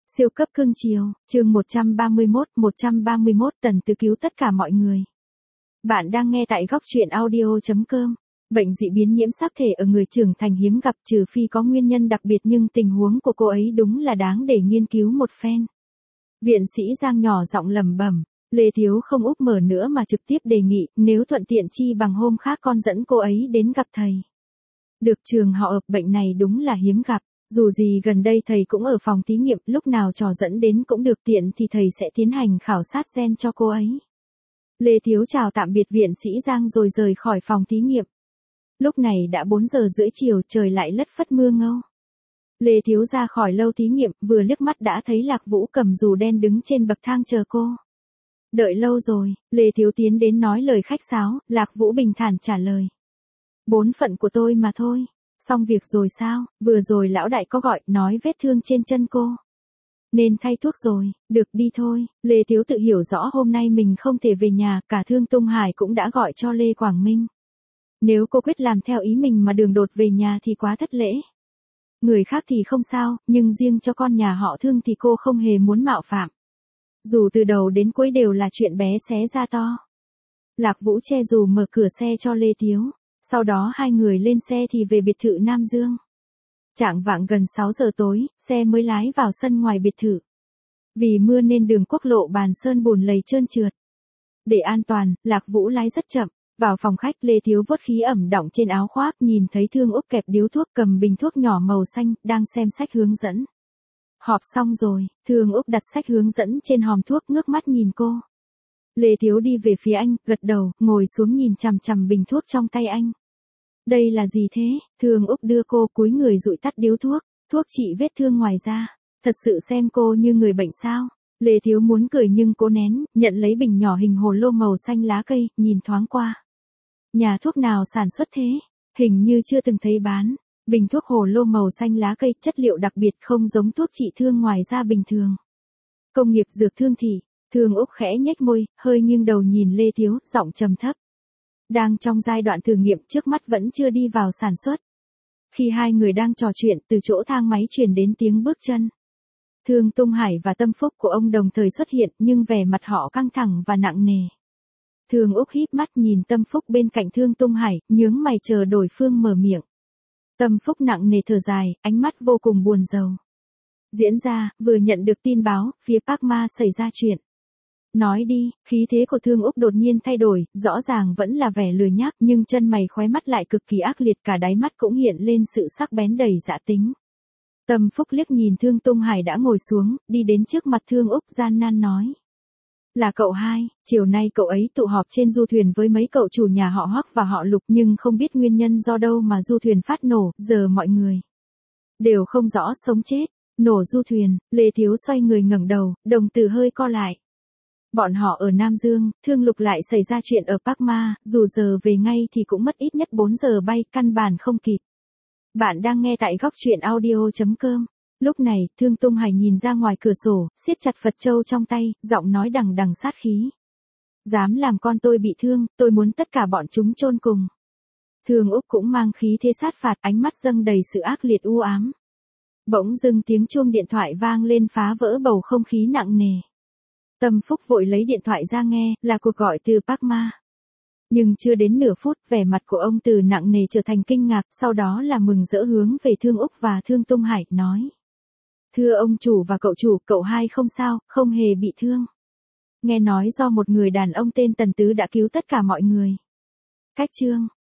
Siêu cấp cưng chiều, chương 131 Tần Tứ cứu tất cả mọi người. Bạn đang nghe tại góc truyện audio.com. Bệnh dị biến nhiễm sắc thể ở người trưởng thành hiếm gặp trừ phi có nguyên nhân đặc biệt, nhưng tình huống của cô ấy đúng là đáng để nghiên cứu một phen. Viện sĩ Giang nhỏ giọng lẩm bẩm, Lê Thiếu không úp mở nữa mà trực tiếp đề nghị nếu thuận tiện chi bằng hôm khác con dẫn cô ấy đến gặp thầy. Được trường họ ập, bệnh này đúng là hiếm gặp. Dù gì gần đây thầy cũng ở phòng thí nghiệm, lúc nào trò dẫn đến cũng được, tiện thì thầy sẽ tiến hành khảo sát gen cho cô ấy. Lê Thiếu chào tạm biệt viện sĩ Giang rồi rời khỏi phòng thí nghiệm. Lúc này đã 4 giờ rưỡi chiều, trời lại lất phất mưa ngâu. Lê Thiếu ra khỏi lâu thí nghiệm, vừa liếc mắt đã thấy Lạc Vũ cầm dù đen đứng trên bậc thang chờ cô. Đợi lâu rồi, Lê Thiếu tiến đến nói lời khách sáo, Lạc Vũ bình thản trả lời. Bổn phận của tôi mà thôi. Xong việc rồi sao, vừa rồi lão đại có gọi, nói vết thương trên chân cô. Nên thay thuốc rồi, được đi thôi. Lê Thiếu tự hiểu rõ hôm nay mình không thể về nhà, cả Thương Tung Hải cũng đã gọi cho Lê Quảng Minh. Nếu cô quyết làm theo ý mình mà đường đột về nhà thì quá thất lễ. Người khác thì không sao, nhưng riêng cho con nhà họ Thương thì cô không hề muốn mạo phạm. Dù từ đầu đến cuối đều là chuyện bé xé ra to. Lạc Vũ che dù mở cửa xe cho Lê Thiếu. Sau đó hai người lên xe thì về biệt thự Nam Dương. Chạng vạng gần 6 giờ tối, xe mới lái vào sân ngoài biệt thự. Vì mưa nên đường quốc lộ Bàn Sơn bùn lầy trơn trượt. Để an toàn, Lạc Vũ lái rất chậm. Vào phòng khách, Lê Thiếu vuốt khí ẩm đọng trên áo khoác, nhìn thấy Thương Úc kẹp điếu thuốc, cầm bình thuốc nhỏ màu xanh, đang xem sách hướng dẫn. Họp xong rồi, Thương Úc đặt sách hướng dẫn trên hòm thuốc, ngước mắt nhìn cô. Lê Thiếu đi về phía anh, gật đầu, ngồi xuống nhìn chằm chằm bình thuốc trong tay anh. Đây là gì thế? Thương Úc đưa cô, cúi người dụi tắt điếu thuốc. Thuốc trị vết thương ngoài da. Thật sự xem cô như người bệnh sao? Lê Thiếu muốn cười nhưng cố nén, nhận lấy bình nhỏ hình hồ lô màu xanh lá cây, nhìn thoáng qua. Nhà thuốc nào sản xuất thế? Hình như chưa từng thấy bán. Bình thuốc hồ lô màu xanh lá cây, chất liệu đặc biệt, không giống thuốc trị thương ngoài da bình thường. Công nghiệp dược Thương Thị. Thương Úc khẽ nhếch môi, hơi nghiêng đầu nhìn Lê Thiếu, giọng trầm thấp. Đang trong giai đoạn thử nghiệm, trước mắt vẫn chưa đi vào sản xuất. Khi hai người đang trò chuyện, từ chỗ thang máy truyền đến tiếng bước chân. Thương Tung Hải và Tâm Phúc của ông đồng thời xuất hiện, nhưng vẻ mặt họ căng thẳng và nặng nề. Thương Úc híp mắt nhìn Tâm Phúc bên cạnh Thương Tung Hải, nhướng mày chờ đối phương mở miệng. Tâm Phúc nặng nề thở dài, ánh mắt vô cùng buồn rầu. Diễn ra, vừa nhận được tin báo, phía Park Ma xảy ra chuyện. Nói đi, khí thế của Thương Úc đột nhiên thay đổi, rõ ràng vẫn là vẻ lười nhác, nhưng chân mày khóe mắt lại cực kỳ ác liệt, cả đáy mắt cũng hiện lên sự sắc bén đầy dã tính. Tâm Phúc liếc nhìn Thương Tung Hải đã ngồi xuống, đi đến trước mặt Thương Úc gian nan nói. Là cậu hai, chiều nay cậu ấy tụ họp trên du thuyền với mấy cậu chủ nhà họ Hoắc và họ Lục, nhưng không biết nguyên nhân do đâu mà du thuyền phát nổ, giờ mọi người đều không rõ sống chết. Nổ du thuyền, Lê Thiếu xoay người ngẩng đầu, đồng tử hơi co lại. Bọn họ ở Nam Dương, Thương Lục lại xảy ra chuyện ở Park Ma, dù giờ về ngay thì cũng mất ít nhất 4 giờ bay, căn bản không kịp. Bạn đang nghe tại góc truyện audio.com. Lúc này, Thương Tung Hải nhìn ra ngoài cửa sổ, siết chặt Phật châu trong tay, giọng nói đằng đằng sát khí. Dám làm con tôi bị thương, tôi muốn tất cả bọn chúng chôn cùng. Thương Úc cũng mang khí thế sát phạt, ánh mắt dâng đầy sự ác liệt u ám. Bỗng dưng tiếng chuông điện thoại vang lên phá vỡ bầu không khí nặng nề. Tâm Phúc vội lấy điện thoại ra nghe, là cuộc gọi từ Park Ma. Nhưng chưa đến nửa phút, vẻ mặt của ông từ nặng nề trở thành kinh ngạc, sau đó là mừng rỡ hướng về Thương Úc và Thương Tung Hải, nói. Thưa ông chủ và cậu chủ, cậu hai không sao, không hề bị thương. Nghe nói do một người đàn ông tên Tần Tứ đã cứu tất cả mọi người. Cách chương.